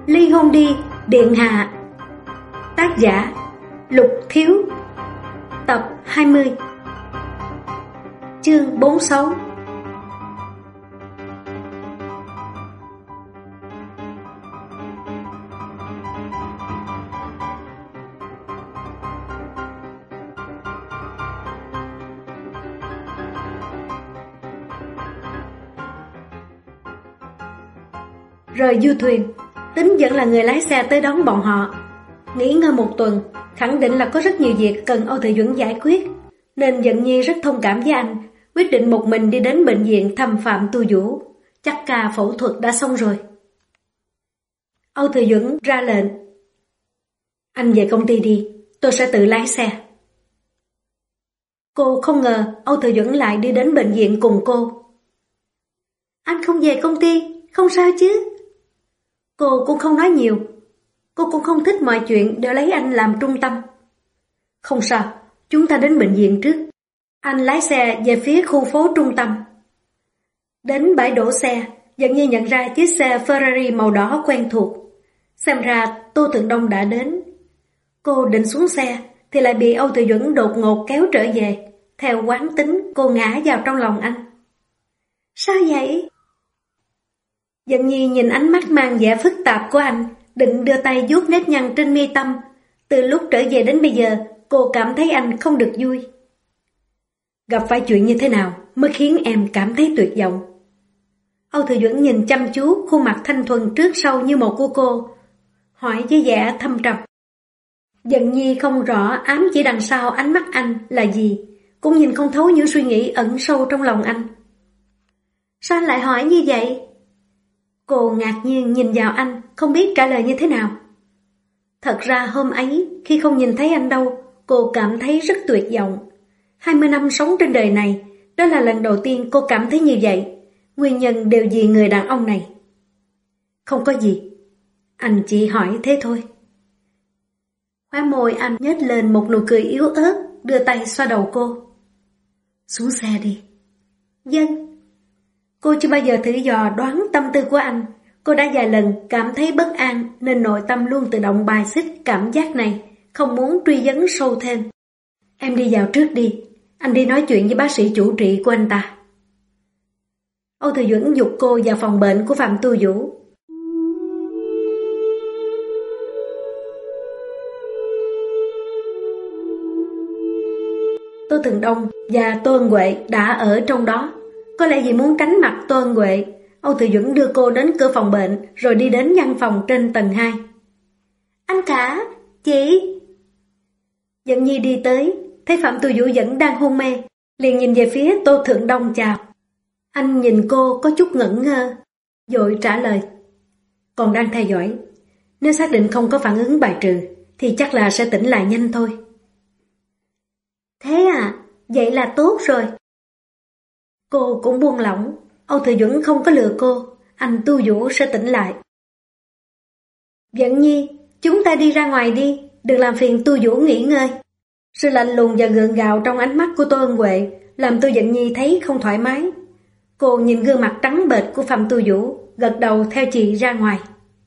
Ly hôn đi, điện hạ. Tác giả Lục Thiếu. Tập 20. Chương 46. Rời du thuyền, Tính vẫn là người lái xe tới đón bọn họ. Nghỉ ngơi một tuần, khẳng định là có rất nhiều việc cần Âu Thừa Duẩn giải quyết, nên Dận Nhi rất thông cảm với anh, quyết định một mình đi đến bệnh viện thăm Phạm Tu Vũ. Chắc ca phẫu thuật đã xong rồi. Âu Thừa Duẩn ra lệnh: anh về công ty đi, tôi sẽ tự lái xe. Cô không ngờ Âu Thừa Duẩn lại đi đến bệnh viện cùng cô. Anh không về công ty, không sao chứ? Cô cũng không nói nhiều. Cô cũng không thích mọi chuyện đều lấy anh làm trung tâm. Không sao, chúng ta đến bệnh viện trước. Anh lái xe về phía khu phố trung tâm. Đến bãi đổ xe, Dận Nhi nhận ra chiếc xe Ferrari màu đỏ quen thuộc. Xem ra Tô Thượng Đông đã đến. Cô định xuống xe thì lại bị Âu Thừa Duẩn đột ngột kéo trở về. Theo quán tính, cô ngã vào trong lòng anh. Sao vậy? Dận Nhi nhìn ánh mắt mang vẻ phức tạp của anh, định đưa tay vuốt nếp nhăn trên mi tâm. Từ lúc trở về đến bây giờ, cô cảm thấy anh không được vui. Gặp phải chuyện như thế nào mới khiến em cảm thấy tuyệt vọng? Âu Thừa Duẩn nhìn chăm chú khuôn mặt thanh thuần trước sau như một của cô, hỏi với vẻ thâm trầm. Dận Nhi không rõ ám chỉ đằng sau ánh mắt anh là gì, cũng nhìn không thấu những suy nghĩ ẩn sâu trong lòng anh. Sao anh lại hỏi như vậy? Cô ngạc nhiên nhìn vào anh, không biết trả lời như thế nào. Thật ra hôm ấy, khi không nhìn thấy anh đâu, cô cảm thấy rất tuyệt vọng. 20 năm sống trên đời này, đó là lần đầu tiên cô cảm thấy như vậy. Nguyên nhân đều vì người đàn ông này. Không có gì, anh chỉ hỏi thế thôi. Khóe môi anh nhếch lên một nụ cười yếu ớt, đưa tay xoa đầu cô. Xuống xe đi. Vâng. Cô chưa bao giờ thử dò đoán tâm tư của anh. Cô đã vài lần cảm thấy bất an nên nội tâm luôn tự động bài xích cảm giác này, không muốn truy vấn sâu thêm. Em đi vào trước đi, anh đi nói chuyện với bác sĩ chủ trị của anh ta. Âu Thừa Duẩn giục cô vào phòng bệnh của Phạm Tu Vũ. Tô Thượng Đông và Tô Ân Huệ đã ở trong đó. Có lẽ vì muốn tránh mặt Tô Ân Huệ, Âu Thừa Duẩn đưa cô đến cửa phòng bệnh rồi đi đến văn phòng trên tầng 2. Anh cả, chị. Dận Nhi đi tới, thấy Phạm Tu Vũ vẫn đang hôn mê, liền nhìn về phía Tô Thượng Đông chào. Anh nhìn cô có chút ngẩn ngơ, vội trả lời. Còn đang theo dõi, nếu xác định không có phản ứng bài trừ thì chắc là sẽ tỉnh lại nhanh thôi. Thế à, vậy là tốt rồi. Cô cũng buông lỏng, Âu Thừa Duẩn không có lừa cô, anh Tu Vũ sẽ tỉnh lại. Dận Nhi, chúng ta đi ra ngoài đi, đừng làm phiền Tu Vũ nghỉ ngơi. Sự lạnh lùng và gượng gạo trong ánh mắt của Tô Ân Huệ làm Tô Dận Nhi thấy không thoải mái. Cô nhìn gương mặt trắng bệch của Phạm Tu Vũ, gật đầu theo chị ra ngoài.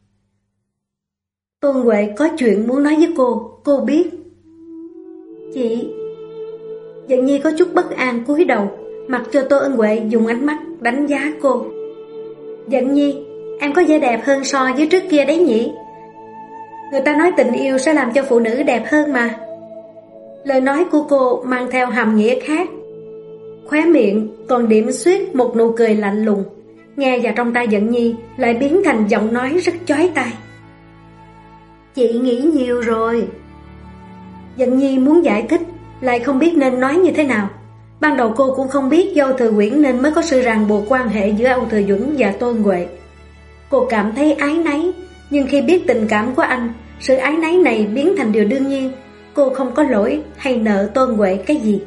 Tô Ân Huệ có chuyện muốn nói với cô biết. Chị. Dận Nhi có chút bất an cúi đầu, mặc cho Tô Ân Huệ dùng ánh mắt đánh giá cô. Dận Nhi, em có vẻ đẹp hơn so với trước kia đấy nhỉ? Người ta nói tình yêu sẽ làm cho phụ nữ đẹp hơn mà. Lời nói của cô mang theo hàm nghĩa khác. Khóe miệng còn điểm xuyết một nụ cười lạnh lùng, nghe vào trong tai Dận Nhi lại biến thành giọng nói rất chói tai. Chị nghĩ nhiều rồi. Dận Nhi muốn giải thích, lại không biết nên nói như thế nào. Ban đầu cô cũng không biết do Âu Thừa Uyển nên mới có sự ràng buộc quan hệ giữa Âu Thừa Duẩn và Tô Ân Huệ. Cô cảm thấy áy náy, nhưng khi biết tình cảm của anh, sự áy náy này biến thành điều đương nhiên. Cô không có lỗi hay nợ Tô Ân Huệ cái gì.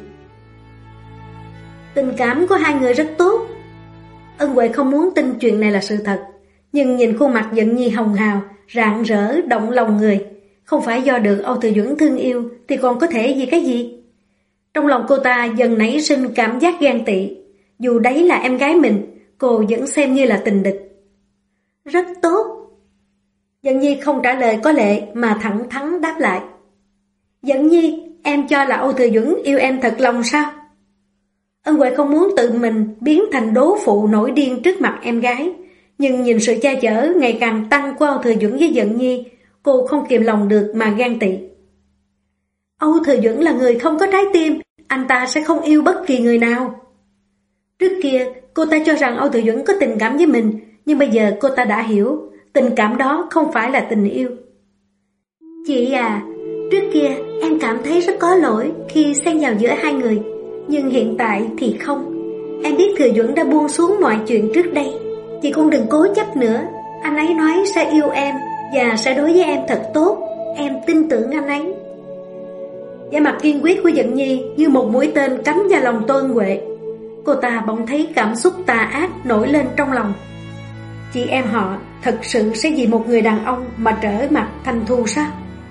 Tình cảm của hai người rất tốt. Ân Huệ không muốn tin chuyện này là sự thật, nhưng nhìn khuôn mặt Dận Nhi hồng hào, rạng rỡ, động lòng người. Không phải do được Âu Thừa Duẩn thương yêu thì còn có thể vì cái gì? Trong lòng cô ta dần nảy sinh cảm giác ghen tị. Dù đấy là em gái mình, cô vẫn xem như là tình địch. Rất tốt. Dận Nhi không trả lời có lệ mà thẳng thắn đáp lại. Dận Nhi, em cho là Âu Thừa Duẩn yêu em thật lòng sao? Ân Huệ không muốn tự mình biến thành đố phụ nổi điên trước mặt em gái, nhưng nhìn sự che chở ngày càng tăng của Âu Thừa Duẩn với Dận Nhi, cô không kìm lòng được mà ghen tị. Âu Thừa Duẩn là người không có trái tim, anh ta sẽ không yêu bất kỳ người nào. Trước kia, cô ta cho rằng Âu Thừa Duẩn có tình cảm với mình, nhưng bây giờ cô ta đã hiểu, tình cảm đó không phải là tình yêu. Chị à, trước kia em cảm thấy rất có lỗi khi xen vào giữa hai người, nhưng hiện tại thì không. Em biết Thừa Duẩn đã buông xuống mọi chuyện trước đây. Chị cũng đừng cố chấp nữa. Anh ấy nói sẽ yêu em và sẽ đối với em thật tốt. Em tin tưởng anh ấy. Vẻ mặt kiên quyết của Dận Nhi như một mũi tên cắm vào lòng Tô Ân Huệ. Cô ta bỗng thấy cảm xúc tà ác nổi lên trong lòng. Chị em họ thật sự sẽ vì một người đàn ông mà trở mặt thành thù sao?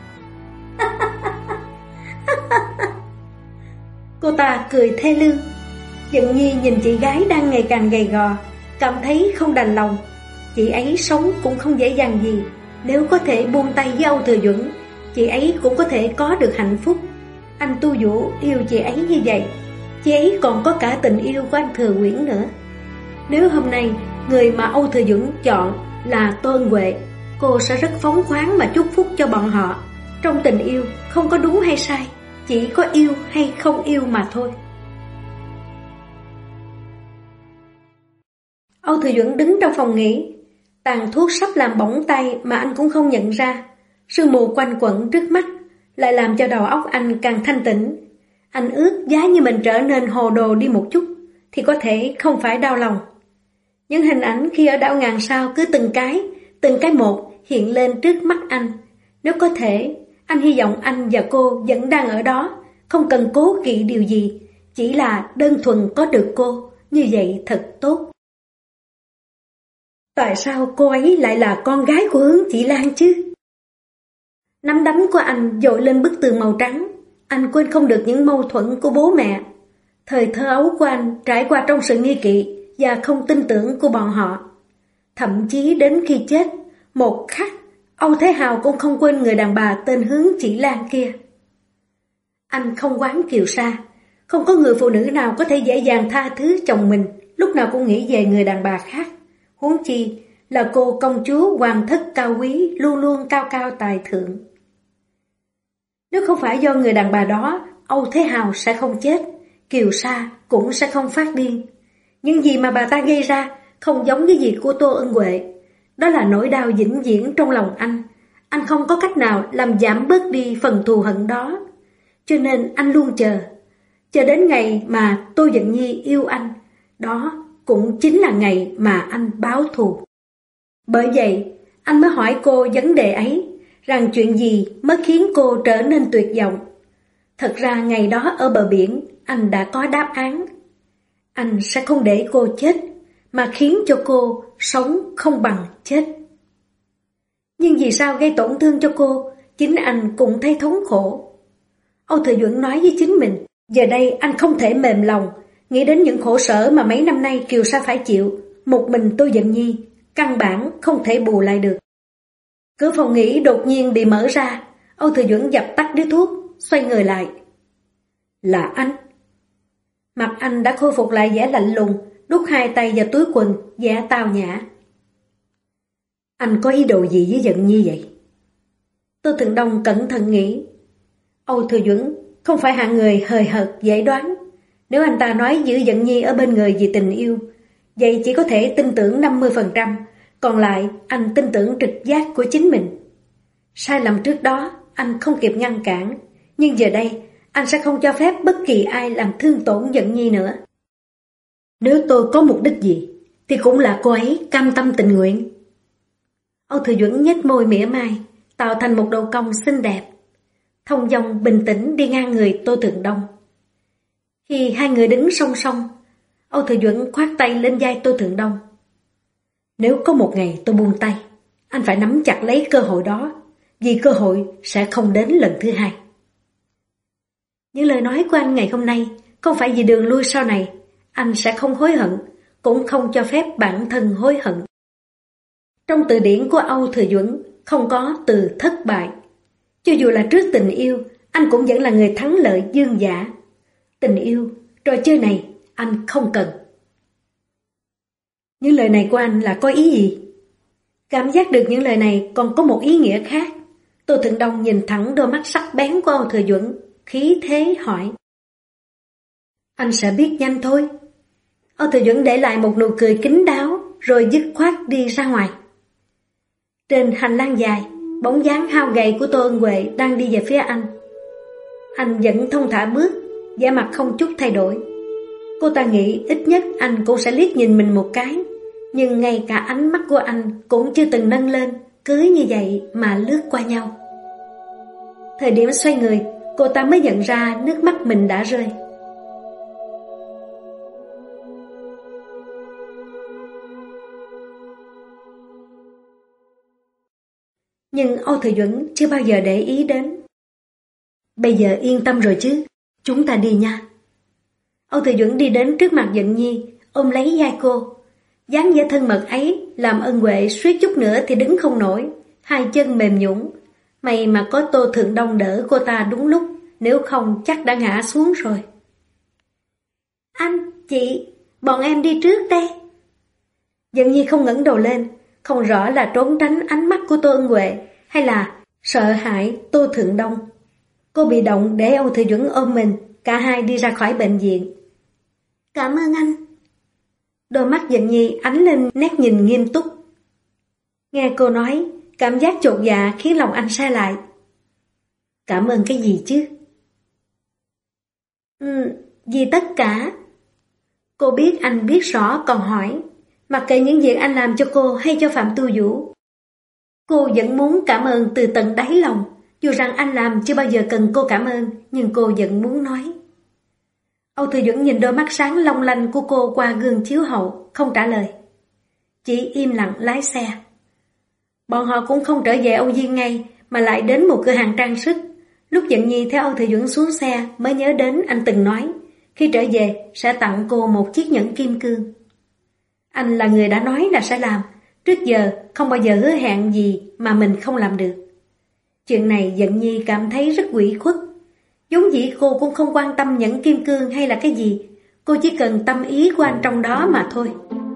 Cô ta cười thê lương. Dận Nhi nhìn chị gái đang ngày càng gầy gò, cảm thấy không đành lòng. Chị ấy sống cũng không dễ dàng gì. Nếu có thể buông tay với Âu Thừa Duẩn, chị ấy cũng có thể có được hạnh phúc. Anh Tu Vũ yêu chị ấy như vậy, chị ấy còn có cả tình yêu của anh Thừa Uyển nữa. Nếu hôm nay người mà Âu Thừa Duẩn chọn là Tô Ân Huệ, cô sẽ rất phóng khoáng mà chúc phúc cho bọn họ. Trong tình yêu không có đúng hay sai, chỉ có yêu hay không yêu mà thôi. Âu Thừa Duẩn đứng trong phòng nghỉ, tàn thuốc sắp làm bỏng tay mà anh cũng không nhận ra. Sương mù quanh quẩn trước mắt lại làm cho đầu óc anh càng thanh tĩnh. Anh ước giá như mình trở nên hồ đồ đi một chút thì có thể không phải đau lòng. Những hình ảnh khi ở đảo Ngàn Sao cứ từng cái một hiện lên trước mắt anh. Nếu có thể, anh hy vọng anh và cô vẫn đang ở đó, không cần cố kỵ điều gì, chỉ là đơn thuần có được cô, như vậy thật tốt. Tại sao cô ấy lại là con gái của Hướng Chị Lan chứ? Nắm đấm của anh dội lên bức tường màu trắng. Anh quên không được những mâu thuẫn của bố mẹ. Thời thơ ấu của anh trải qua trong sự nghi kỵ và không tin tưởng của bọn họ. Thậm chí đến khi chết, một khắc, Âu Thế Hào cũng không quên người đàn bà tên Hướng Chỉ Lan kia. Anh không oán Kiều Sa. Không có người phụ nữ nào có thể dễ dàng tha thứ chồng mình, lúc nào cũng nghĩ về người đàn bà khác. Huống chi là cô công chúa hoàng thất cao quý, luôn luôn cao cao tài thượng. Nếu không phải do người đàn bà đó, Âu Thế Hào sẽ không chết, Kiều Sa cũng sẽ không phát điên. Nhưng gì mà bà ta gây ra không giống với gì của Tô Ân Huệ. Đó là nỗi đau vĩnh viễn trong lòng anh. Anh không có cách nào làm giảm bớt đi phần thù hận đó. Cho nên anh luôn chờ đến ngày mà Tô Dận Nhi yêu anh. Đó cũng chính là ngày mà anh báo thù. Bởi vậy, anh mới hỏi cô vấn đề ấy, rằng chuyện gì mới khiến cô trở nên tuyệt vọng. Thật ra ngày đó ở bờ biển, anh đã có đáp án. Anh sẽ không để cô chết, mà khiến cho cô sống không bằng chết. Nhưng vì sao gây tổn thương cho cô, chính anh cũng thấy thống khổ. Âu Thừa Duẩn nói với chính mình, giờ đây anh không thể mềm lòng, nghĩ đến những khổ sở mà mấy năm nay Kiều Sa phải chịu, một mình Tô Dận Nhi, căn bản không thể bù lại được. Cửa phòng nghỉ đột nhiên bị mở ra, Âu Thừa Duẩn dập tắt điếu thuốc, xoay người lại. Là anh. Mặt anh đã khôi phục lại vẻ lạnh lùng, đút hai tay vào túi quần, vẻ tao nhã. Anh có ý đồ gì với Dận Nhi vậy? Tô Thượng Đông cẩn thận nghĩ. Âu Thừa Duẩn không phải hạng người hời hợt dễ đoán. Nếu anh ta nói giữ Dận Nhi ở bên người vì tình yêu, vậy chỉ có thể tin tưởng 50%, còn lại anh tin tưởng trực giác của chính mình. Sai lầm trước đó anh không kịp ngăn cản, nhưng giờ đây anh sẽ không cho phép bất kỳ ai làm thương tổn Dận Nhi nữa. Nếu tôi có mục đích gì, thì cũng là cô ấy cam tâm tình nguyện. Âu Thừa Duẩn nhếch môi mỉa mai, tạo thành một độ cong xinh đẹp, thông dong bình tĩnh đi ngang người Tô Thượng Đông. Khi hai người đứng song song, Âu Thừa Duẩn khoát tay lên vai Tô Thượng Đông. Nếu có một ngày tôi buông tay, anh phải nắm chặt lấy cơ hội đó, vì cơ hội sẽ không đến lần thứ hai. Những lời nói của anh ngày hôm nay không phải vì đường lui sau này, anh sẽ không hối hận, cũng không cho phép bản thân hối hận. Trong từ điển của Âu Thừa Duẩn, không có từ thất bại. Cho dù là trước tình yêu, anh cũng vẫn là người thắng lợi dương dã. Tình yêu, trò chơi này, anh không cần. Những lời này của anh là có ý gì? Cảm giác được những lời này còn có một ý nghĩa khác. Tô Thượng Đông nhìn thẳng đôi mắt sắc bén của Âu Thừa Duẩn, khí thế hỏi. Anh sẽ biết nhanh thôi. Âu Thừa Duẩn để lại một nụ cười kín đáo, rồi dứt khoát đi ra ngoài. Trên hành lang dài, bóng dáng hao gầy của Tô Ân Huệ đang đi về phía anh. Anh vẫn thong thả bước, vẻ mặt không chút thay đổi. Cô ta nghĩ ít nhất anh cũng sẽ liếc nhìn mình một cái, nhưng ngay cả ánh mắt của anh cũng chưa từng nâng lên, cứ như vậy mà lướt qua nhau. Thời điểm xoay người, cô ta mới nhận ra nước mắt mình đã rơi. Nhưng Âu Thừa Duẩn chưa bao giờ để ý đến. Bây giờ yên tâm rồi chứ, chúng ta đi nha. Âu Thừa Duẩn đi đến trước mặt Dận Nhi, ôm lấy vai cô. Dáng vẻ thân mật ấy làm Ân Huệ suýt chút nữa thì đứng không nổi, hai chân mềm nhũn. May mà có Tô Thượng Đông đỡ cô ta đúng lúc, nếu không chắc đã ngã xuống rồi. Anh, chị, bọn em đi trước đây. Dận Nhi không ngẩng đầu lên, không rõ là trốn tránh ánh mắt của Tô Ân Huệ hay là sợ hãi Tô Thượng Đông. Cô bị động để Âu Thừa Duẩn ôm mình, cả hai đi ra khỏi bệnh viện. Cảm ơn anh. Đôi mắt Dận Nhi ánh lên nét nhìn nghiêm túc. Nghe cô nói, cảm giác chột dạ khiến lòng anh sa lại. Cảm ơn cái gì chứ? Vì tất cả. Cô biết anh biết rõ còn hỏi, mặc kệ những việc anh làm cho cô hay cho Phạm Tu Vũ. Cô vẫn muốn cảm ơn từ tận đáy lòng, dù rằng anh làm chưa bao giờ cần cô cảm ơn, nhưng cô vẫn muốn nói. Âu Thừa Duẩn nhìn đôi mắt sáng long lanh của cô qua gương chiếu hậu, không trả lời. Chỉ im lặng lái xe. Bọn họ cũng không trở về Âu Diên ngay, mà lại đến một cửa hàng trang sức. Lúc Dận Nhi theo Âu Thừa Duẩn xuống xe mới nhớ đến anh từng nói, khi trở về sẽ tặng cô một chiếc nhẫn kim cương. Anh là người đã nói là sẽ làm, trước giờ không bao giờ hứa hẹn gì mà mình không làm được. Chuyện này Dận Nhi cảm thấy rất ủy khuất. Giống dĩ cô cũng không quan tâm nhẫn kim cương hay là cái gì, cô chỉ cần tâm ý của anh trong đó mà thôi.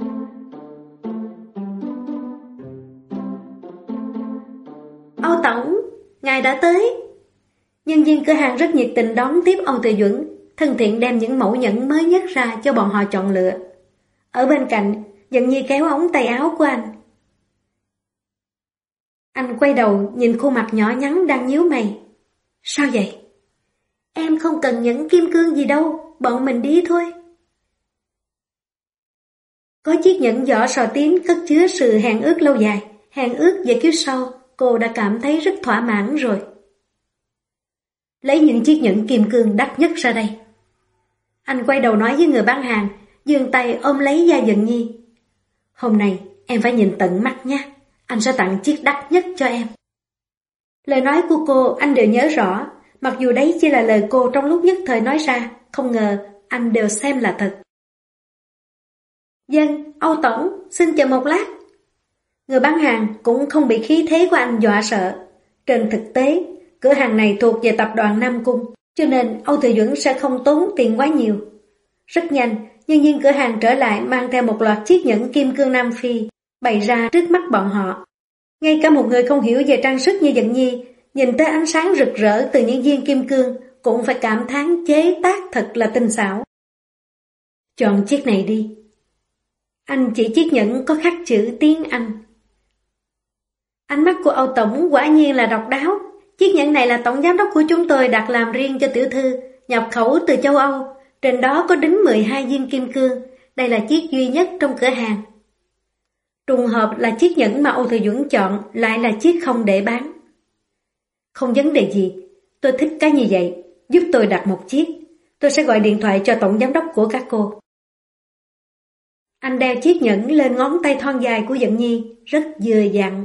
Âu Tổng, ngài đã tới. Nhân viên cửa hàng rất nhiệt tình đón tiếp Âu Thừa Duẩn, thân thiện đem những mẫu nhẫn mới nhất ra cho bọn họ chọn lựa. Ở bên cạnh, Dận Nhi kéo ống tay áo của anh. Anh quay đầu nhìn khuôn mặt nhỏ nhắn đang nhíu mày. Sao vậy? Em không cần nhẫn kim cương gì đâu, bọn mình đi thôi. Có chiếc nhẫn vỏ sò tím cất chứa sự hẹn ước lâu dài, hẹn ước về kiếp sau, cô đã cảm thấy rất thỏa mãn rồi. Lấy những chiếc nhẫn kim cương đắt nhất ra đây. Anh quay đầu nói với người bán hàng, giương tay ôm lấy da Dận Nhi. Hôm nay em phải nhìn tận mắt nha, anh sẽ tặng chiếc đắt nhất cho em. Lời nói của cô anh đều nhớ rõ, mặc dù đấy chỉ là lời cô trong lúc nhất thời nói ra, không ngờ anh đều xem là thật. Dân, Âu Tổng, xin chờ một lát. Người bán hàng cũng không bị khí thế của anh dọa sợ. Trên thực tế, cửa hàng này thuộc về tập đoàn Nam Cung, cho nên Âu Thừa Duẩn sẽ không tốn tiền quá nhiều. Rất nhanh, nhân viên cửa hàng trở lại mang theo một loạt chiếc nhẫn kim cương Nam Phi, bày ra trước mắt bọn họ. Ngay cả một người không hiểu về trang sức như Dận Nhi, nhìn tới ánh sáng rực rỡ từ những viên kim cương, cũng phải cảm thán chế tác thật là tinh xảo. Chọn chiếc này đi. Anh chỉ chiếc nhẫn có khắc chữ tiếng Anh. Ánh mắt của Âu Tổng quả nhiên là độc đáo. Chiếc nhẫn này là tổng giám đốc của chúng tôi đặt làm riêng cho tiểu thư, nhập khẩu từ châu Âu. Trên đó có đính 12 viên kim cương. Đây là chiếc duy nhất trong cửa hàng. Trùng hợp là chiếc nhẫn mà Âu Thừa Duẩn chọn lại là chiếc không để bán. Không vấn đề gì, tôi thích cái như vậy, giúp tôi đặt một chiếc. Tôi sẽ gọi điện thoại cho tổng giám đốc của các cô. Anh đeo chiếc nhẫn lên ngón tay thon dài của Dận Nhi, rất vừa dặn.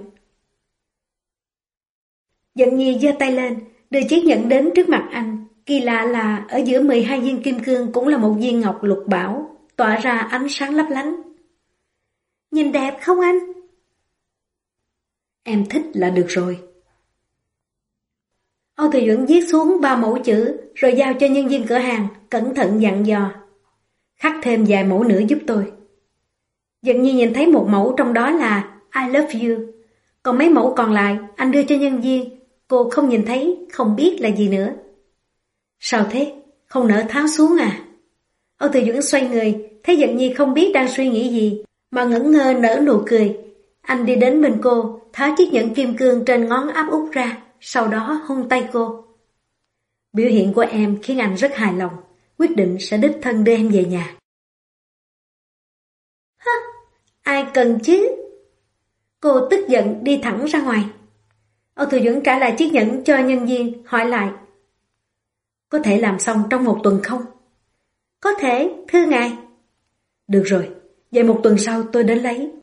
Dận Nhi giơ tay lên, đưa chiếc nhẫn đến trước mặt anh. Kỳ lạ là ở giữa 12 viên kim cương cũng là một viên ngọc lục bảo, tỏa ra ánh sáng lấp lánh. Nhìn đẹp không anh? Em thích là được rồi. Âu Thừa Duẩn viết xuống 3 mẫu chữ rồi giao cho nhân viên cửa hàng, cẩn thận dặn dò. Khắc thêm vài mẫu nữa giúp tôi. Dận Nhi nhìn thấy một mẫu trong đó là I love you. Còn mấy mẫu còn lại anh đưa cho nhân viên. Cô không nhìn thấy, không biết là gì nữa. Sao thế? Không nỡ tháo xuống à? Âu Thừa Duẩn xoay người, thấy Dận Nhi không biết đang suy nghĩ gì, mà ngẩn ngơ nở nụ cười. Anh đi đến bên cô, tháo chiếc nhẫn kim cương trên ngón áp út ra, sau đó hôn tay cô. Biểu hiện của em khiến anh rất hài lòng, quyết định sẽ đích thân đưa em về nhà. Hả? Ai cần chứ? Cô tức giận đi thẳng ra ngoài. Âu Thừa Duẩn trả lại chiếc nhẫn cho nhân viên, hỏi lại. Có thể làm xong trong 1 tuần không? Có thể, thưa ngài. Được rồi, vậy 1 tuần sau tôi đến lấy.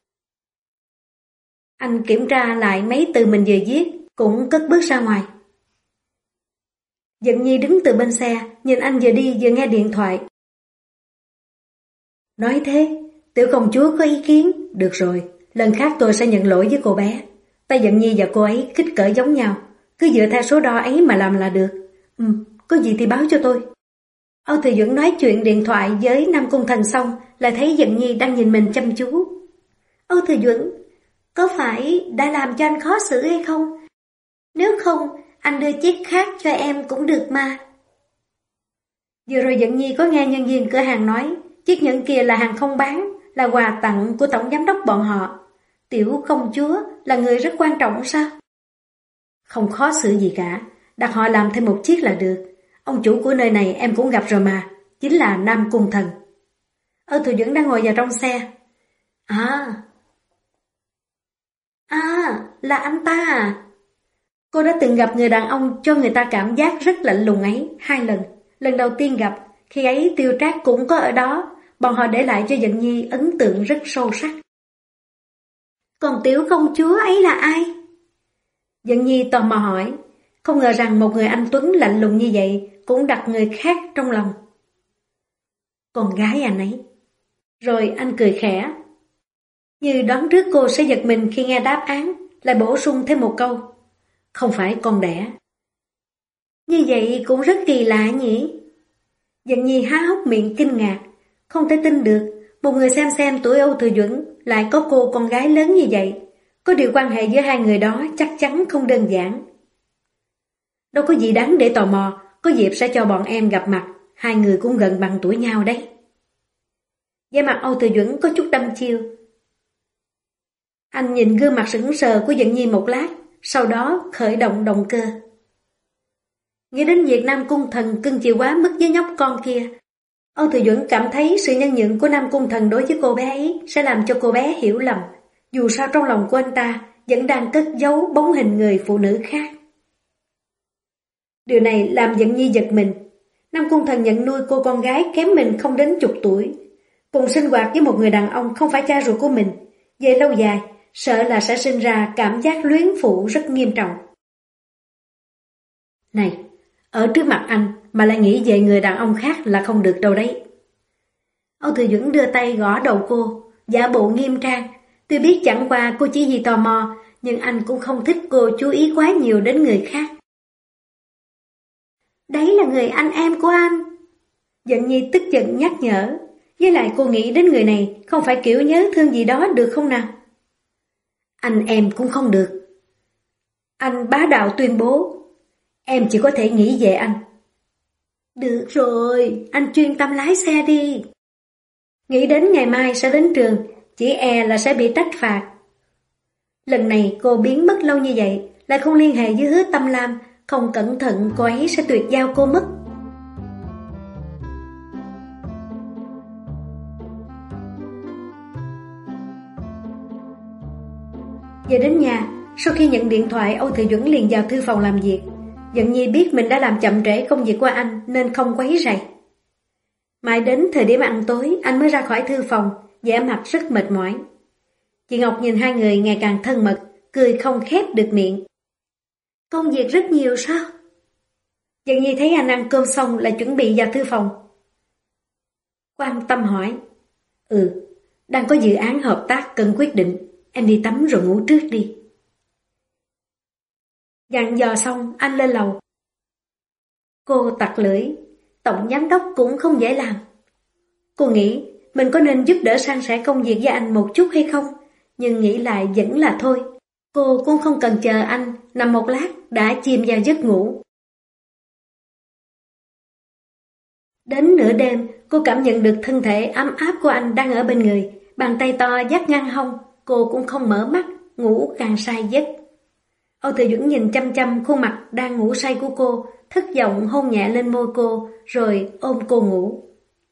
Anh kiểm tra lại mấy từ mình vừa viết, cũng cất bước ra ngoài. Dận Nhi đứng từ bên xe, nhìn anh vừa đi vừa nghe điện thoại. Nói thế, tiểu công chúa có ý kiến? Được rồi, lần khác tôi sẽ nhận lỗi với cô bé. Ta Dận Nhi và cô ấy kích cỡ giống nhau, cứ dựa theo số đo ấy mà làm là được. Có gì thì báo cho tôi. Âu Thừa Duẩn nói chuyện điện thoại với Nam Cung Thần xong, lại thấy Dận Nhi đang nhìn mình chăm chú. Âu Thừa Duẩn, có phải đã làm cho anh khó xử hay không? Nếu không, anh đưa chiếc khác cho em cũng được mà. Vừa rồi Dận Nhi có nghe nhân viên cửa hàng nói, chiếc nhẫn kia là hàng không bán, là quà tặng của tổng giám đốc bọn họ. Tiểu công chúa là người rất quan trọng sao? Không khó xử gì cả, đặt họ làm thêm một chiếc là được. Ông chủ của nơi này em cũng gặp rồi mà, chính là Nam Cung Thần. Âu Thừa Duẩn đang ngồi vào trong xe. Là anh ta à? Cô đã từng gặp người đàn ông cho người ta cảm giác rất lạnh lùng ấy 2 lần. Lần đầu tiên gặp, khi ấy Tiêu Trác cũng có ở đó, bọn họ để lại cho Dận Nhi ấn tượng rất sâu sắc. Còn tiểu công chúa ấy là ai? Dận Nhi tò mò hỏi, không ngờ rằng một người anh tuấn lạnh lùng như vậy cũng đặt người khác trong lòng. Con gái anh ấy. Rồi anh cười khẽ. Như đoán trước cô sẽ giật mình khi nghe đáp án, lại bổ sung thêm một câu. Không phải con đẻ. Như vậy cũng rất kỳ lạ nhỉ? Dận Nhi há hốc miệng kinh ngạc, không thể tin được một người xem tuổi Âu Thừa Duẩn lại có cô con gái lớn như vậy. Có điều quan hệ giữa hai người đó chắc chắn không đơn giản. Đâu có gì đáng để tò mò, có dịp sẽ cho bọn em gặp mặt, hai người cũng gần bằng tuổi nhau đấy. Da mặt Âu Thừa Duẩn có chút đăm chiêu. Anh nhìn gương mặt sững sờ của Dận Nhi một lát, sau đó khởi động động cơ. Nghĩ đến việc Nam Cung Thần cưng chiều quá mức với nhóc con kia, Âu Thừa Duẩn cảm thấy sự nhân nhượng của Nam Cung Thần đối với cô bé ấy sẽ làm cho cô bé hiểu lầm, dù sao trong lòng của anh ta vẫn đang cất giấu bóng hình người phụ nữ khác. Điều này làm Dận Nhi giật mình. Nam Cung Thần nhận nuôi cô con gái kém mình không đến 10 tuổi, cùng sinh hoạt với một người đàn ông không phải cha ruột của mình, về lâu dài sợ là sẽ sinh ra cảm giác luyến phụ rất nghiêm trọng. Này, ở trước mặt anh mà lại nghĩ về người đàn ông khác là không được đâu đấy. Âu Thừa Duẩn đưa tay gõ đầu cô, giả bộ nghiêm trang. Tuy biết chẳng qua cô chỉ vì tò mò, nhưng anh cũng không thích cô chú ý quá nhiều đến người khác. Đấy là người anh em của anh. Dận Nhi tức giận nhắc nhở. Với lại cô nghĩ đến người này không phải kiểu nhớ thương gì đó được không nào? Anh em cũng không được. Anh bá đạo tuyên bố. Em chỉ có thể nghĩ về anh. Được rồi, anh chuyên tâm lái xe đi. Nghĩ đến ngày mai sẽ đến trường, chỉ e là sẽ bị trách phạt. Lần này cô biến mất lâu như vậy, lại không liên hệ với Hứa Tâm Lam, không cẩn thận cô ấy sẽ tuyệt giao cô mất. Về đến nhà, sau khi nhận điện thoại, Âu Thừa Duẩn liền vào thư phòng làm việc. Dận Nhi biết mình đã làm chậm trễ công việc của anh nên không quấy rầy. Mãi đến thời điểm ăn tối, anh mới ra khỏi thư phòng, vẻ mặt rất mệt mỏi. Chị Ngọc nhìn hai người ngày càng thân mật, cười không khép được miệng. Công việc rất nhiều sao? Dận Nhi thấy anh ăn cơm xong lại chuẩn bị vào thư phòng. Quan tâm hỏi. Đang có dự án hợp tác cần quyết định, em đi tắm rồi ngủ trước đi. Dặn dò xong, anh lên lầu. Cô tặc lưỡi, tổng giám đốc cũng không dễ làm. Cô nghĩ mình có nên giúp đỡ san sẻ công việc với anh một chút hay không, nhưng nghĩ lại vẫn là thôi. Cô cũng không cần chờ anh, nằm một lát đã chìm vào giấc ngủ. Đến nửa đêm, cô cảm nhận được thân thể ấm áp của anh đang ở bên người, bàn tay to dắt ngang hông, cô cũng không mở mắt, ngủ càng say giấc. Âu Thừa Duẩn nhìn chăm chăm khuôn mặt đang ngủ say của cô, thất vọng hôn nhẹ lên môi cô, rồi ôm cô ngủ.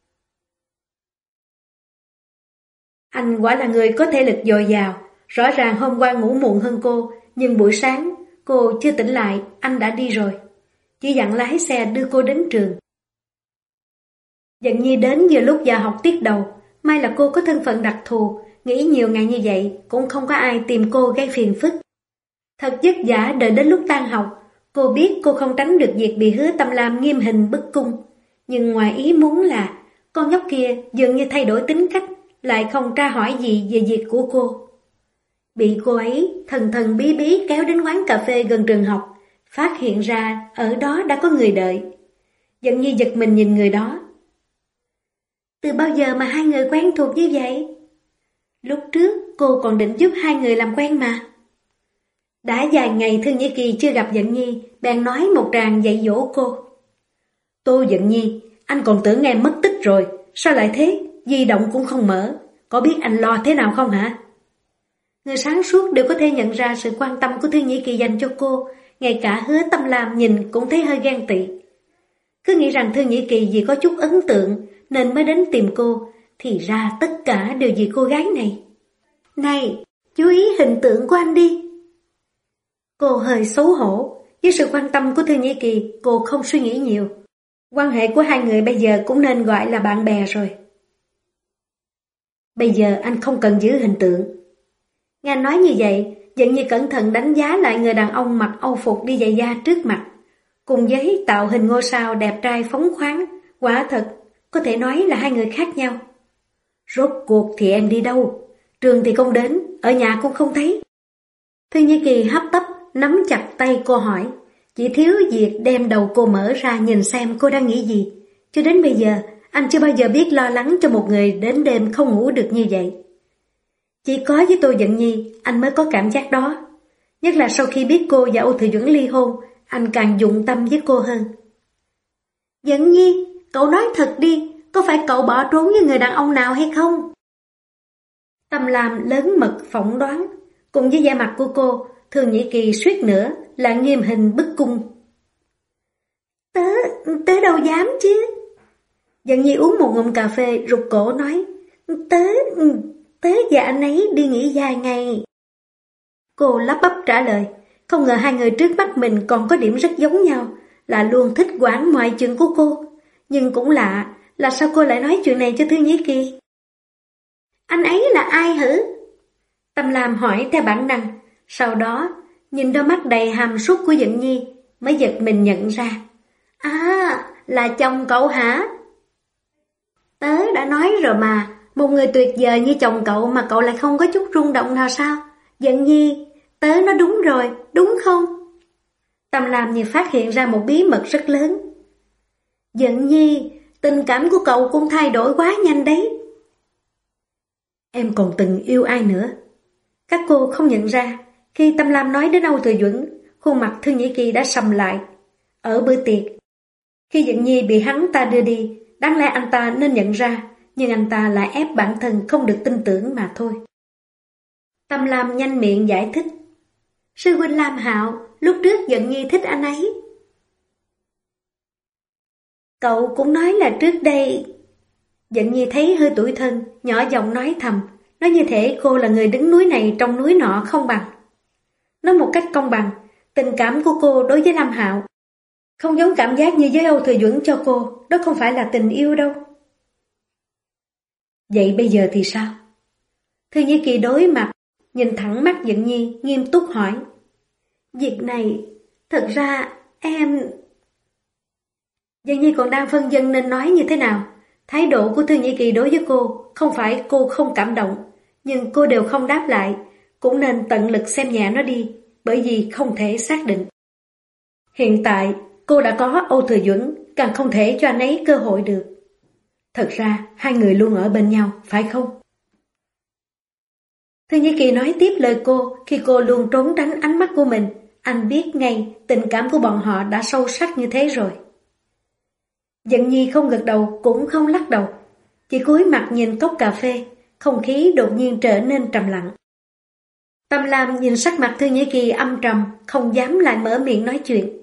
Anh quả là người có thể lực dồi dào, rõ ràng hôm qua ngủ muộn hơn cô, nhưng buổi sáng cô chưa tỉnh lại, anh đã đi rồi. Chỉ dặn lái xe đưa cô đến trường. Dận Nhi đến vừa lúc giờ học tiết đầu, may là cô có thân phận đặc thù, nghĩ nhiều ngày như vậy cũng không có ai tìm cô gây phiền phức. Thật vất vả đợi đến lúc tan học, cô biết cô không tránh được việc bị Hứa Tâm Lam nghiêm hình bức cung. Nhưng ngoài ý muốn là con nhóc kia dường như thay đổi tính cách, lại không tra hỏi gì về việc của cô. Bị cô ấy thần thần bí bí kéo đến quán cà phê gần trường học, phát hiện ra ở đó đã có người đợi. Dận Nhi giật mình nhìn người đó. Từ bao giờ mà hai người quen thuộc như vậy? Lúc trước cô còn định giúp hai người làm quen mà. Đã vài ngày Thư Nhĩ Kỳ chưa gặp Dận Nhi, bèn nói một tràng dạy dỗ cô. Tô Dận Nhi, anh còn tưởng em mất tích rồi, sao lại thế? Di động cũng không mở, có biết anh lo thế nào không hả? Người sáng suốt đều có thể nhận ra sự quan tâm của Thư Nhĩ Kỳ dành cho cô, ngay cả Hứa Tâm Lam nhìn cũng thấy hơi ghen tị. Cứ nghĩ rằng Thư Nhĩ Kỳ vì có chút ấn tượng nên mới đến tìm cô, thì ra tất cả đều vì cô gái này. Này, chú ý hình tượng của anh đi. Cô hơi xấu hổ, với sự quan tâm của Thư Nhĩ Kỳ, cô không suy nghĩ nhiều. Quan hệ của hai người bây giờ cũng nên gọi là bạn bè rồi. Bây giờ anh không cần giữ hình tượng. Nghe nói như vậy, Dận Nhi cẩn thận đánh giá lại người đàn ông mặc âu phục đi giày da trước mặt. Cùng với tạo hình ngôi sao đẹp trai phóng khoáng, quả thật, có thể nói là hai người khác nhau. Rốt cuộc thì em đi đâu? Trường thì không đến, ở nhà cũng không thấy. Thư Nhĩ Kỳ hấp tấp, nắm chặt tay cô hỏi, chỉ thiếu việc đem đầu cô mở ra nhìn xem cô đang nghĩ gì. Cho đến bây giờ, anh chưa bao giờ biết lo lắng cho một người đến đêm không ngủ được như vậy. Chỉ có với Tô Dận Nhi, anh mới có cảm giác đó. Nhất là sau khi biết cô và Âu Thừa Duẩn ly hôn, anh càng dụng tâm với cô hơn. Dận Nhi, cậu nói thật đi, có phải cậu bỏ trốn với người đàn ông nào hay không? Tâm Lam lớn mật phỏng đoán, cùng với vẻ mặt của cô, Thư Nhĩ Kỳ suýt nữa là nghiêm hình bức cung. Tớ đâu dám chứ. Dận Nhi uống một ngụm cà phê rụt cổ nói, Tớ và anh ấy đi nghỉ dài ngày. Cô lắp bắp trả lời, không ngờ hai người trước mắt mình còn có điểm rất giống nhau, là luôn thích quản mọi chuyện của cô. Nhưng cũng lạ, là sao cô lại nói chuyện này cho Thư Nhĩ Kỳ? Anh ấy là ai hử? Tâm Lam hỏi theo bản năng, sau đó nhìn đôi mắt đầy hàm sút của Dận Nhi mới giật mình nhận ra. À, là chồng cậu hả? Tớ đã nói rồi mà, một người tuyệt vời như chồng cậu mà cậu lại không có chút rung động nào sao? Dận Nhi, tớ nói đúng rồi, đúng không? Tâm Lam như phát hiện ra một bí mật rất lớn. Dận Nhi, tình cảm của cậu cũng thay đổi quá nhanh đấy. Em còn từng yêu ai nữa? Các cô không nhận ra, khi Tâm Lam nói đến Âu Thừa Duẩn, khuôn mặt Thư Nhĩ Kỳ đã sầm lại. Ở bữa tiệc, khi Dận Nhi bị hắn ta đưa đi, đáng lẽ anh ta nên nhận ra, nhưng anh ta lại ép bản thân không được tin tưởng mà thôi. Tâm Lam nhanh miệng giải thích. Sư huynh Lam Hạo, lúc trước Dận Nhi thích anh ấy. Cậu cũng nói là trước đây. Dận Nhi thấy hơi tủi thân, nhỏ giọng nói thầm, nói như thể cô là người đứng núi này trong núi nọ không bằng. Nói một cách công bằng, tình cảm của cô đối với Lam Hạo không giống cảm giác như với Âu Thừa Duẩn cho cô, đó không phải là tình yêu đâu. Vậy bây giờ thì sao? Thư Nhĩ Kỳ đối mặt, nhìn thẳng mắt Dận Nhi, nghiêm túc hỏi. Việc này, thật ra em... Dận Nhi còn đang phân vân nên nói như thế nào. Thái độ của Thư Nhĩ Kỳ đối với cô, không phải cô không cảm động, nhưng cô đều không đáp lại, cũng nên tận lực xem nhẹ nó đi, bởi vì không thể xác định. Hiện tại, cô đã có Âu Thừa Duẩn, càng không thể cho anh ấy cơ hội được. Thật ra, hai người luôn ở bên nhau, phải không? Thư Nhĩ Kỳ nói tiếp lời cô khi cô luôn trốn tránh ánh mắt của mình. Anh biết ngay tình cảm của bọn họ đã sâu sắc như thế rồi. Dận Nhi không gật đầu cũng không lắc đầu. Chỉ cúi mặt nhìn cốc cà phê, không khí đột nhiên trở nên trầm lặng. Tâm Lam nhìn sắc mặt Thư Nhĩ Kỳ âm trầm, không dám lại mở miệng nói chuyện.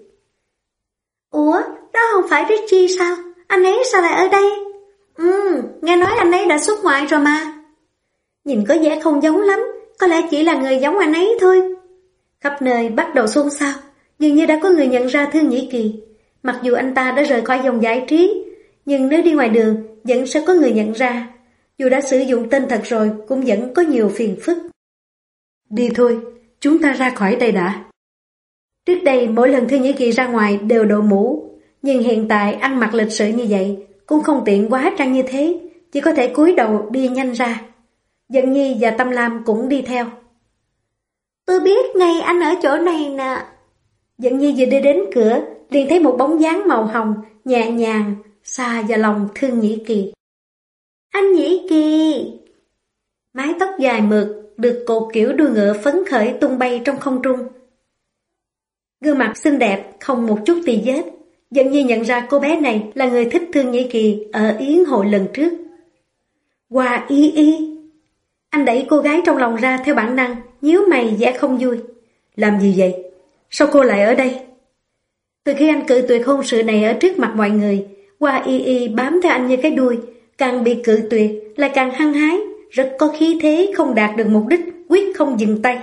Ủa, đó không phải Richie sao? Anh ấy sao lại ở đây? Nghe nói anh ấy đã xuất ngoại rồi mà. Nhìn có vẻ không giống lắm, có lẽ chỉ là người giống anh ấy thôi. Khắp nơi bắt đầu xôn xao, dường như đã có người nhận ra Thư Nhĩ Kỳ. Mặc dù anh ta đã rời khỏi dòng giải trí, nhưng nếu đi ngoài đường vẫn sẽ có người nhận ra. Dù đã sử dụng tên thật rồi cũng vẫn có nhiều phiền phức. Đi thôi, chúng ta ra khỏi đây đã. Trước đây mỗi lần Thư Nhĩ Kỳ ra ngoài đều đội mũ, nhưng hiện tại ăn mặc lịch sự như vậy cũng không tiện quá trang như thế, chỉ có thể cúi đầu đi nhanh ra. Dận Nhi và Tâm Lam cũng đi theo. Tôi biết ngay anh ở chỗ này nè. Dận Nhi vừa đi đến cửa, liền thấy một bóng dáng màu hồng, nhẹ nhàng, xa vào lòng Thư Nhĩ Kỳ. Anh Nhĩ Kỳ! Mái tóc dài mượt, được cột kiểu đuôi ngựa phấn khởi tung bay trong không trung. Gương mặt xinh đẹp, không một chút tì vết. Dận Nhi nhận ra cô bé này là người thích Thư Nhĩ Kỳ ở yến hội lần trước. Hoa Y Y! Anh đẩy cô gái trong lòng ra theo bản năng, nhíu mày vẻ không vui. Làm gì vậy? Sao cô lại ở đây? Từ khi anh cự tuyệt hôn sự này ở trước mặt mọi người, Hoa Y Y bám theo anh như cái đuôi, càng bị cự tuyệt lại càng hăng hái, rất có khí thế không đạt được mục đích, quyết không dừng tay.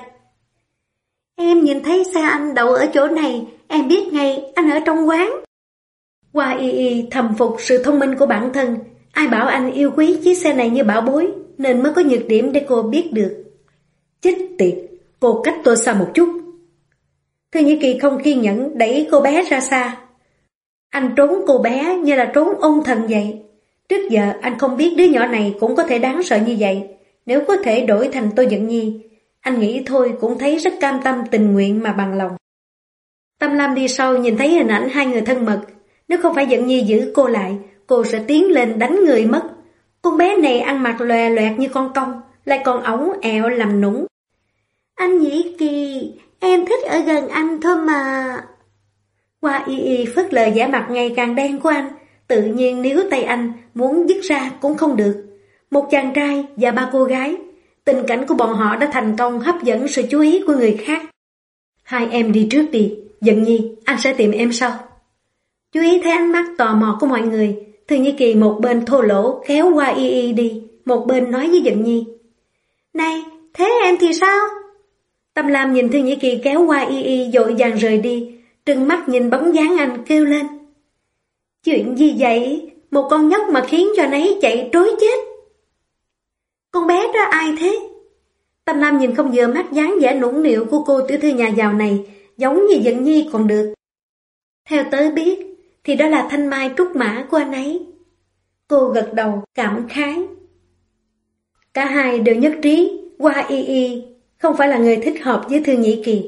Em nhìn thấy xe anh đậu ở chỗ này, em biết ngay anh ở trong quán. Hoa Y Y thầm phục sự thông minh của bản thân, ai bảo anh yêu quý chiếc xe này như bảo bối, nên mới có nhược điểm để cô biết được. Chết tiệt, cô cách tôi xa một chút. Thư Nhĩ Kỳ không kiên nhẫn đẩy cô bé ra xa. Anh trốn cô bé như là trốn ôn thần vậy. Trước giờ anh không biết đứa nhỏ này cũng có thể đáng sợ như vậy. Nếu có thể đổi thành Tô Dận Nhi, anh nghĩ thôi cũng thấy rất cam tâm tình nguyện mà bằng lòng. Tâm Lam đi sau nhìn thấy hình ảnh hai người thân mật. Nếu không phải Dận Nhi giữ cô lại, cô sẽ tiến lên đánh người mất. Con bé này ăn mặc lòe loẹt như con công, lại còn ống ẹo làm nũng. Anh Nhĩ Kỳ, em thích ở gần anh thôi mà. Hoa Y Y phớt lờ vẻ mặt ngày càng đen của anh, tự nhiên níu tay anh, muốn dứt ra cũng không được. Một chàng trai và ba cô gái, tình cảnh của bọn họ đã thành công hấp dẫn sự chú ý của người khác. Hai em đi trước đi, Dận Nhi, anh sẽ tìm em sau. Chú ý thấy ánh mắt tò mò của mọi người, Thư Nhĩ Kỳ một bên thô lỗ kéo Hoa Y Y đi, một bên nói với Dận Nhi. Này, thế em thì sao? Tâm Lam nhìn Thư Nhĩ Kỳ kéo Hoa Y Y vội vàng rời đi, trừng mắt nhìn bóng dáng anh kêu lên. Chuyện gì vậy? Một con nhóc mà khiến cho anh ấy chạy trối chết. Con bé đó ai thế? Tâm Lam nhìn không vừa mắt dáng vẻ nũng nịu của cô tiểu thư nhà giàu này, giống như Dận Nhi còn được. Theo tớ biết, thì đó là thanh mai trúc mã của anh ấy. Cô gật đầu, cảm khái. Cả hai đều nhất trí, Hoa Y Y không phải là người thích hợp với Thư Nhĩ Kỳ.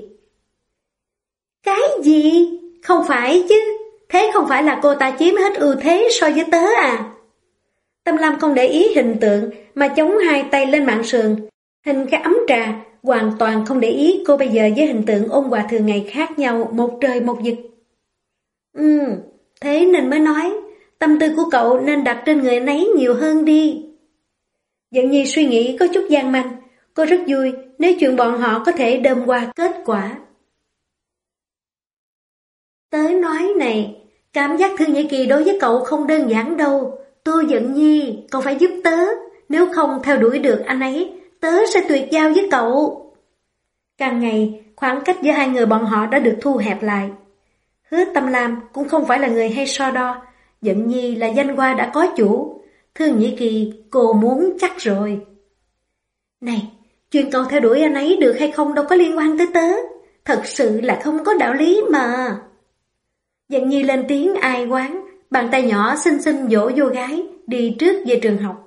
Cái gì? Không phải chứ, thế không phải là cô ta chiếm hết ưu thế so với tớ à? Tâm Lam không để ý hình tượng mà chống hai tay lên mạng sườn, hình cái ấm trà, hoàn toàn không để ý cô bây giờ với hình tượng ôn hòa thường ngày khác nhau một trời một vực. Thế nên mới nói, tâm tư của cậu nên đặt trên người nấy nhiều hơn đi. Dận Nhi suy nghĩ có chút gian manh, cô rất vui nếu chuyện bọn họ có thể đơm qua kết quả. Tớ nói này, cảm giác Thư Nhĩ Kỳ đối với cậu không đơn giản đâu. Tô Dận Nhi, cậu phải giúp tớ, nếu không theo đuổi được anh ấy, tớ sẽ tuyệt giao với cậu. Càng ngày, khoảng cách giữa hai người bọn họ đã được thu hẹp lại. Hứa Tâm Lam cũng không phải là người hay so đo, Dận Nhi là danh hoa đã có chủ, Thư Nhĩ Kỳ cô muốn chắc rồi. Này, chuyện cậu theo đuổi anh ấy được hay không đâu có liên quan tới tớ, thật sự là không có đạo lý mà. Dận Nhi lên tiếng ai oán, bàn tay nhỏ xinh xinh vỗ vô gái, đi trước về trường học.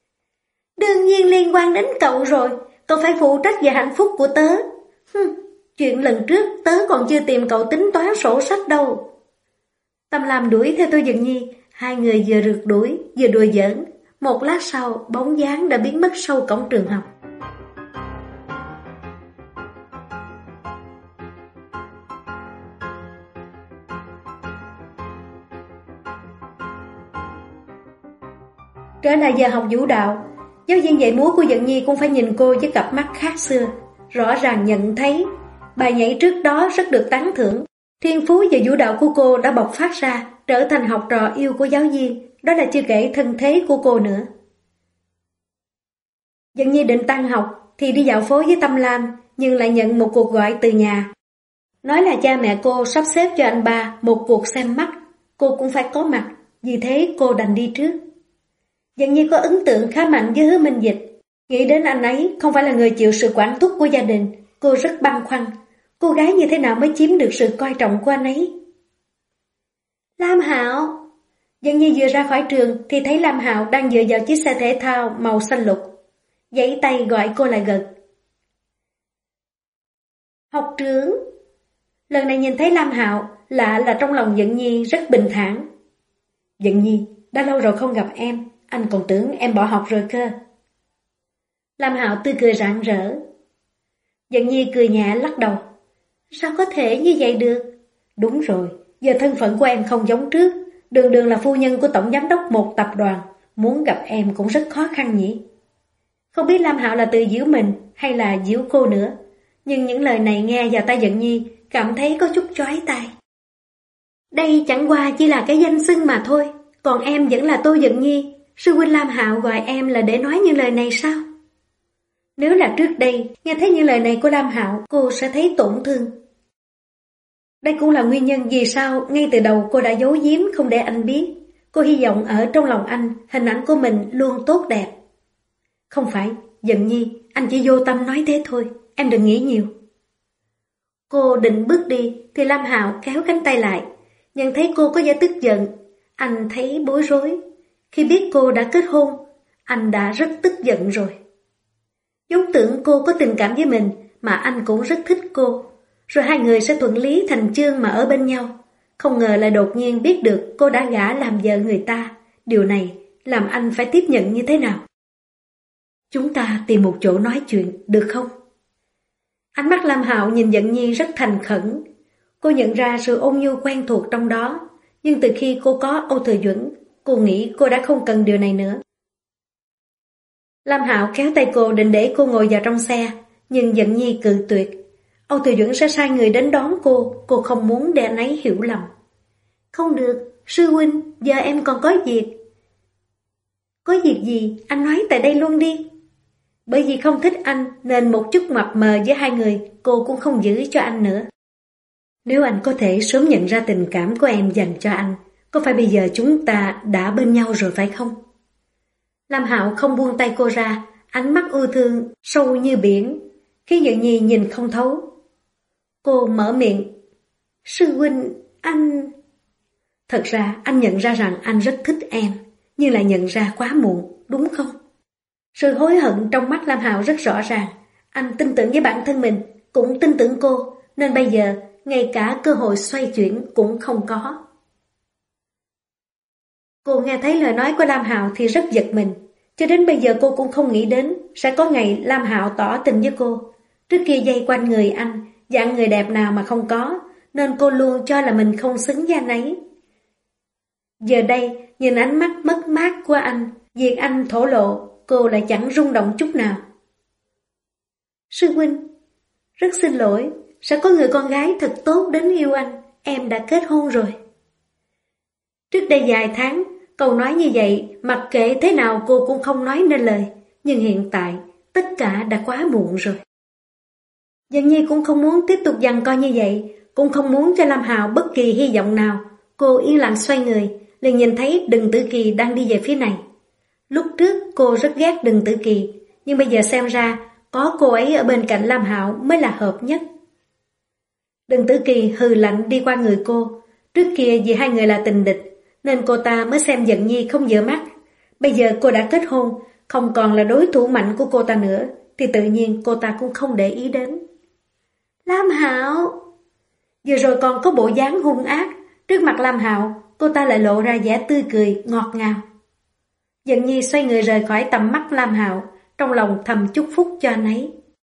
Đương nhiên liên quan đến cậu rồi, cậu phải phụ trách về hạnh phúc của tớ. Chuyện lần trước tớ còn chưa tìm cậu tính toán sổ sách đâu. Tâm Lam đuổi theo Tô Dận Nhi, hai người vừa rượt đuổi vừa đùa giỡn. Một lát sau, bóng dáng đã biến mất sau cổng trường học. Trở lại giờ học vũ đạo, giáo viên dạy múa của Dận Nhi cũng phải nhìn cô với cặp mắt khác xưa, rõ ràng nhận thấy bài nhảy trước đó rất được tán thưởng. Thiên phú và vũ đạo của cô đã bộc phát ra, trở thành học trò yêu của giáo viên, đó là chưa kể thân thế của cô nữa. Dận Nhi định tan học thì đi dạo phố với Tâm Lam, nhưng lại nhận một cuộc gọi từ nhà. Nói là cha mẹ cô sắp xếp cho anh ba một cuộc xem mắt, cô cũng phải có mặt, vì thế cô đành đi trước. Dận Nhi có ấn tượng khá mạnh với Hứa Minh Dịch. Nghĩ đến anh ấy không phải là người chịu sự quản thúc của gia đình, cô rất băn khoăn. Cô gái như thế nào mới chiếm được sự coi trọng của anh ấy? Lam Hạo! Dận Nhi vừa ra khỏi trường thì thấy Lam Hạo đang dựa vào chiếc xe thể thao màu xanh lục. Giãy tay gọi cô lại gần. Học trưởng! Lần này nhìn thấy Lam Hạo, lạ là trong lòng Dận Nhi rất bình thản. Dận Nhi, đã lâu rồi không gặp em, anh còn tưởng em bỏ học rồi cơ. Lam Hạo tươi cười rạng rỡ. Dận Nhi cười nhẹ lắc đầu. Sao có thể như vậy được? Đúng rồi, giờ thân phận của em không giống trước, đường đường là phu nhân của tổng giám đốc một tập đoàn, muốn gặp em cũng rất khó khăn nhỉ. Không biết Lam Hạo là tự giễu mình hay là giễu cô nữa, nhưng những lời này nghe vào tai Dận Nhi cảm thấy có chút chói tai. Đây chẳng qua chỉ là cái danh xưng mà thôi, còn em vẫn là Tô Dận Nhi. Sư huynh Lam Hạo gọi em là để nói những lời này sao? Nếu là trước đây, nghe thấy những lời này của Lam Hạo, cô sẽ thấy tổn thương. Đây cũng là nguyên nhân vì sao ngay từ đầu cô đã giấu giếm không để anh biết. Cô hy vọng ở trong lòng anh, hình ảnh của mình luôn tốt đẹp. Không phải, Dận Nhi, anh chỉ vô tâm nói thế thôi, em đừng nghĩ nhiều. Cô định bước đi thì Lam Hạo kéo cánh tay lại, nhận thấy cô có vẻ tức giận. Anh thấy bối rối. Khi biết cô đã kết hôn, anh đã rất tức giận rồi. Vốn tưởng cô có tình cảm với mình mà anh cũng rất thích cô, rồi hai người sẽ thuận lý thành chương mà ở bên nhau. Không ngờ lại đột nhiên biết được cô đã gả làm vợ người ta. Điều này làm anh phải tiếp nhận như thế nào? Chúng ta tìm một chỗ nói chuyện, được không? Ánh mắt Lam Hạo nhìn Dận Nhi rất thành khẩn. Cô nhận ra sự ôn nhu quen thuộc trong đó, nhưng từ khi cô có Âu Thừa Duẩn, cô nghĩ cô đã không cần điều này nữa. Lam Hạo kéo tay cô định để cô ngồi vào trong xe, nhưng Dận Nhi cự tuyệt. Âu Thừa Duẩn sẽ sai người đến đón cô không muốn để anh ấy hiểu lầm. Không được, sư huynh, giờ em còn có việc. Có việc gì, anh nói tại đây luôn đi. Bởi vì không thích anh nên một chút mập mờ với hai người cô cũng không giữ cho anh nữa. Nếu anh có thể sớm nhận ra tình cảm của em dành cho anh, có phải bây giờ chúng ta đã bên nhau rồi phải không? Lam Hạo không buông tay cô ra, ánh mắt ưu thương sâu như biển, khiến Dận Nhi nhìn không thấu. Cô mở miệng. Sư huynh, anh... Thật ra anh nhận ra rằng anh rất thích em, nhưng lại nhận ra quá muộn, đúng không? Sự hối hận trong mắt Lam Hạo rất rõ ràng. Anh tin tưởng với bản thân mình, cũng tin tưởng cô, nên bây giờ ngay cả cơ hội xoay chuyển cũng không có. Cô nghe thấy lời nói của Lam Hạo thì rất giật mình. Cho đến bây giờ cô cũng không nghĩ đến sẽ có ngày Lam Hạo tỏ tình với cô. Trước kia dây quanh người anh, dạng người đẹp nào mà không có, nên cô luôn cho là mình không xứng với anh ấy. Giờ đây, nhìn ánh mắt mất mát của anh, việc anh thổ lộ, cô lại chẳng rung động chút nào. Sư huynh, rất xin lỗi, sẽ có người con gái thật tốt đến yêu anh, em đã kết hôn rồi. Trước đây vài tháng, câu nói như vậy, mặc kệ thế nào cô cũng không nói nên lời, nhưng hiện tại, tất cả đã quá muộn rồi. Dận Nhi cũng không muốn tiếp tục giằng co như vậy, cũng không muốn cho Lam Hạo bất kỳ hy vọng nào. Cô yên lặng xoay người, liền nhìn thấy Đừng Tử Kỳ đang đi về phía này. Lúc trước cô rất ghét Đừng Tử Kỳ, nhưng bây giờ xem ra có cô ấy ở bên cạnh Lam Hạo mới là hợp nhất. Đừng Tử Kỳ hừ lạnh đi qua người cô. Trước kia vì hai người là tình địch nên cô ta mới xem Dận Nhi không vừa mắt. Bây giờ cô đã kết hôn, không còn là đối thủ mạnh của cô ta nữa, thì tự nhiên cô ta cũng không để ý đến. Lam Hạo! Vừa rồi còn có bộ dáng hung ác, trước mặt Lam Hạo, cô ta lại lộ ra vẻ tươi cười, ngọt ngào. Dận Nhi xoay người rời khỏi tầm mắt Lam Hạo, trong lòng thầm chúc phúc cho anh ấy.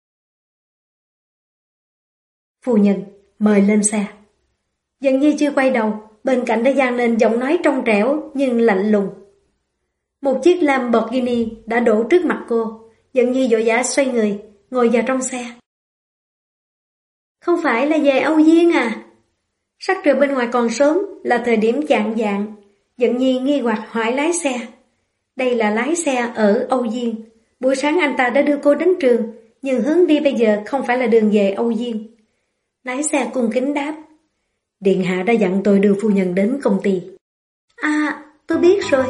Phu nhân, mời lên xe. Dận Nhi chưa quay đầu, bên cạnh đã vang lên giọng nói trong trẻo nhưng lạnh lùng. Một chiếc Lamborghini đã đổ trước mặt cô. Dận Nhi vội vã xoay người, ngồi vào trong xe. Không phải là về Âu Diên à? Sắc trời bên ngoài còn sớm, là thời điểm chạng vạng. Dận Nhi nghi hoặc hỏi lái xe. Đây là lái xe ở Âu Diên. Buổi sáng anh ta đã đưa cô đến trường, nhưng hướng đi bây giờ không phải là đường về Âu Diên. Lái xe cung kính đáp. Điện hạ đã dặn tôi đưa phu nhân đến công ty. À, tôi biết rồi.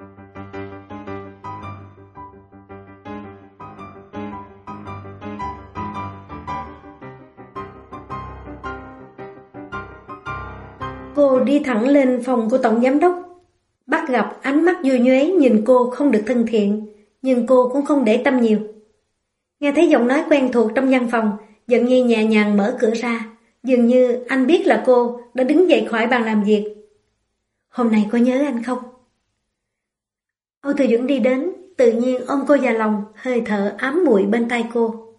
Cô đi thẳng lên phòng của tổng giám đốc. Bắt gặp ánh mắt vui nhuế nhìn cô không được thân thiện, nhưng cô cũng không để tâm nhiều. Nghe thấy giọng nói quen thuộc trong văn phòng, Dận Nhi nhẹ nhàng mở cửa ra. Dường như anh biết là cô đã đứng dậy khỏi bàn làm việc. Hôm nay có nhớ anh không? Âu Thừa Duẩn đi đến, tự nhiên ôm cô vào lòng, hơi thở ám muội bên tay cô.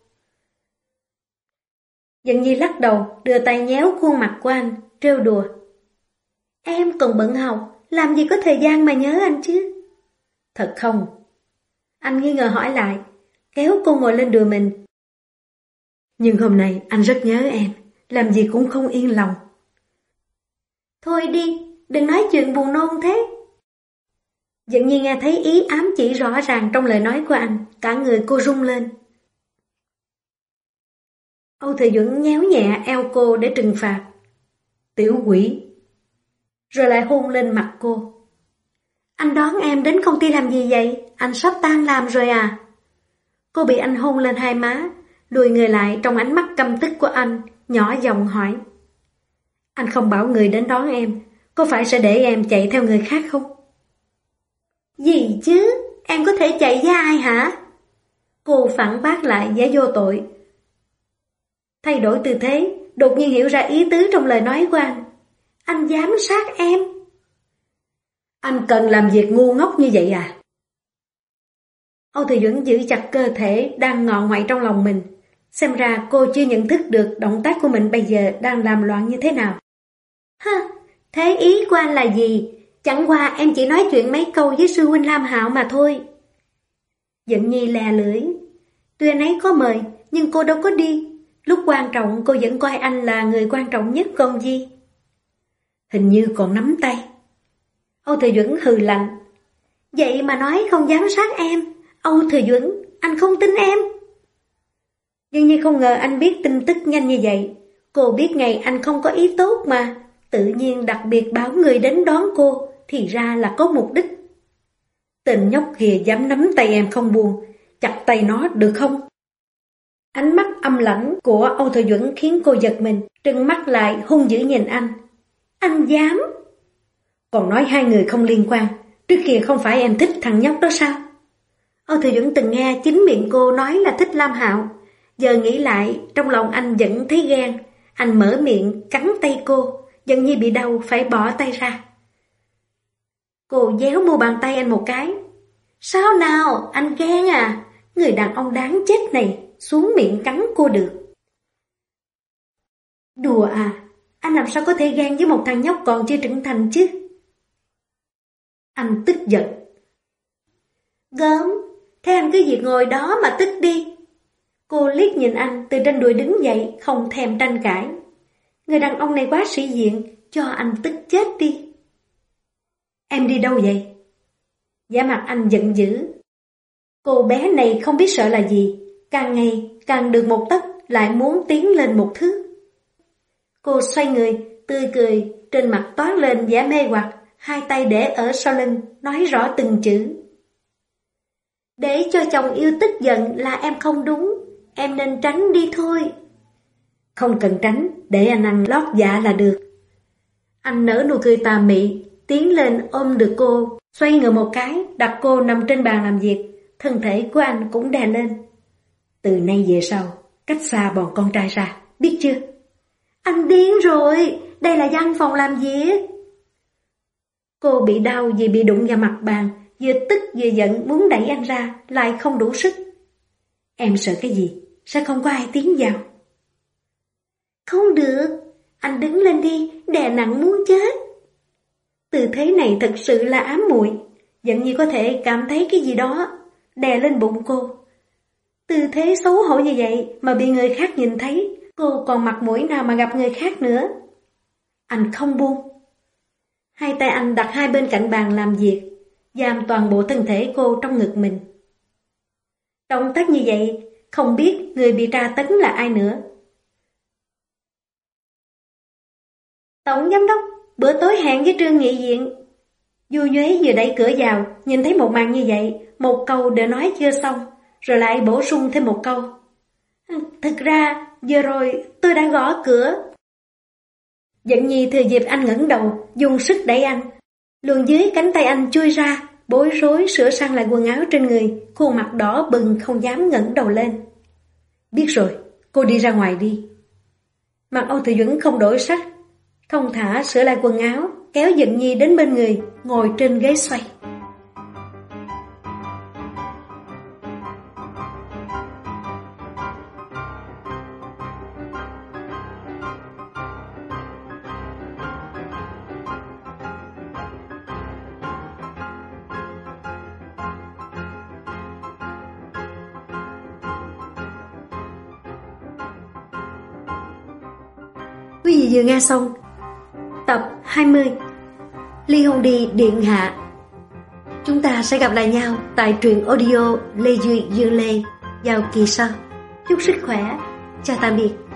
Dận Nhi lắc đầu, đưa tay nhéo khuôn mặt của anh, trêu đùa. Em còn bận học, làm gì có thời gian mà nhớ anh chứ? Thật không? Anh nghi ngờ hỏi lại, kéo cô ngồi lên đùi mình. Nhưng hôm nay anh rất nhớ em, làm gì cũng không yên lòng. Thôi đi, đừng nói chuyện buồn nôn thế. Dận Nhi nghe thấy ý ám chỉ rõ ràng trong lời nói của anh, cả người cô rung lên. Âu Thừa Duẩn nhéo nhẹ eo cô để trừng phạt. Tiểu quỷ! Rồi lại hôn lên mặt cô. Anh đón em đến công ty làm gì vậy? Anh sắp tan làm rồi à? Cô bị anh hôn lên hai má, lùi người lại trong ánh mắt căm tức của anh, nhỏ giọng hỏi. Anh không bảo người đến đón em, có phải sẽ để em chạy theo người khác không? Gì chứ? Em có thể chạy với ai hả? Cô phản bác lại vẻ vô tội. Thay đổi tư thế, đột nhiên hiểu ra ý tứ trong lời nói của anh. Anh giám sát em. Anh cần làm việc ngu ngốc như vậy à? Âu Thừa Duẩn giữ chặt cơ thể đang ngọ ngoại trong lòng mình. Xem ra cô chưa nhận thức được động tác của mình bây giờ đang làm loạn như thế nào. Ha, thế ý của anh là gì? Chẳng qua em chỉ nói chuyện mấy câu với sư huynh Lam Hạo mà thôi. Dận Nhi lè lưỡi. Tuy anh ấy có mời, nhưng cô đâu có đi. Lúc quan trọng cô vẫn coi anh là người quan trọng nhất còn gì. Hình như còn nắm tay. Âu Thừa Duẩn hừ lạnh. Vậy mà nói không giám sát em. Âu Thừa Duẩn, anh không tin em. Nhưng như không ngờ anh biết tin tức nhanh như vậy. Cô biết ngày anh không có ý tốt mà. Tự nhiên đặc biệt bảo người đến đón cô, thì ra là có mục đích. Tên nhóc kia dám nắm tay em không buông, chặt tay nó được không? Ánh mắt âm lãnh của Âu Thừa Duẩn khiến cô giật mình, trừng mắt lại hung dữ nhìn anh. Anh dám? Còn nói hai người không liên quan, trước kia không phải em thích thằng nhóc đó sao? Âu Thừa Duẩn từng nghe chính miệng cô nói là thích Lam Hạo. Giờ nghĩ lại, trong lòng anh vẫn thấy ghen. Anh mở miệng, cắn tay cô, Dận Nhi bị đau phải bỏ tay ra. Cô déo mu bàn tay anh một cái. Sao nào, anh ghen à? Người đàn ông đáng chết này, xuống miệng cắn cô được. Đùa à, anh làm sao có thể ghen với một thằng nhóc còn chưa trưởng thành chứ? Anh tức giận. Gớm, thế anh cứ việc ngồi đó mà tức đi. Cô liếc nhìn anh từ trên đùi đứng dậy, không thèm tranh cãi. Người đàn ông này quá sĩ diện, cho anh tức chết đi. Em đi đâu vậy? Vẻ mặt anh giận dữ. Cô bé này không biết sợ là gì, càng ngày càng được một tấc lại muốn tiến lên một thước. Cô xoay người, tươi cười, trên mặt toát lên vẻ mê hoặc, hai tay để ở sau lưng, nói rõ từng chữ. Để cho chồng yêu tức giận là em không đúng, em nên tránh đi thôi. Không cần tránh, để anh ăn lót dạ là được. Anh nở nụ cười tà mị, tiến lên ôm được cô, xoay người một cái, đặt cô nằm trên bàn làm việc, thân thể của anh cũng đè lên. Từ nay về sau, cách xa bọn con trai ra. biết chưa? Anh điên rồi, đây là văn phòng làm việc. Cô bị đau vì bị đụng vào mặt bàn, vừa tức vừa giận muốn đẩy anh ra, lại không đủ sức. Em sợ cái gì? Sao không có ai tiến vào? Không được, anh đứng lên đi, đè nặng muốn chết. Tư thế này thật sự là ám muội, Dận Nhi có thể cảm thấy cái gì đó đè lên bụng cô. Tư thế xấu hổ như vậy mà bị người khác nhìn thấy, cô còn mặt mũi nào mà gặp người khác nữa. Anh không buông. Hai tay anh đặt hai bên cạnh bàn làm việc, giam toàn bộ thân thể cô trong ngực mình. Động tác như vậy, không biết người bị tra tấn là ai nữa. Tổng giám đốc, bữa tối hẹn với Trương Nghị Viện. Du Nhuế vừa đẩy cửa vào, nhìn thấy một màn như vậy, một câu đã nói chưa xong, rồi lại bổ sung thêm một câu. Thực ra, vừa rồi tôi đã gõ cửa. Dận Nhi thừa dịp anh ngẩng đầu, dùng sức đẩy anh. Luồn dưới cánh tay anh chui ra, bối rối sửa sang lại quần áo trên người, khuôn mặt đỏ bừng không dám ngẩng đầu lên. Biết rồi, cô đi ra ngoài đi. Mặt Âu Thị Duẩn không đổi sắc, thong thả sửa lại quần áo, kéo Dận Nhi đến bên người, ngồi trên ghế xoay. Quý vị vừa nghe xong tập 20 Ly hôn đi điện hạ. Chúng ta sẽ gặp lại nhau tại truyện audio Lê Duy Dương Lê vào kỳ sau. Chúc sức khỏe. Chào tạm biệt.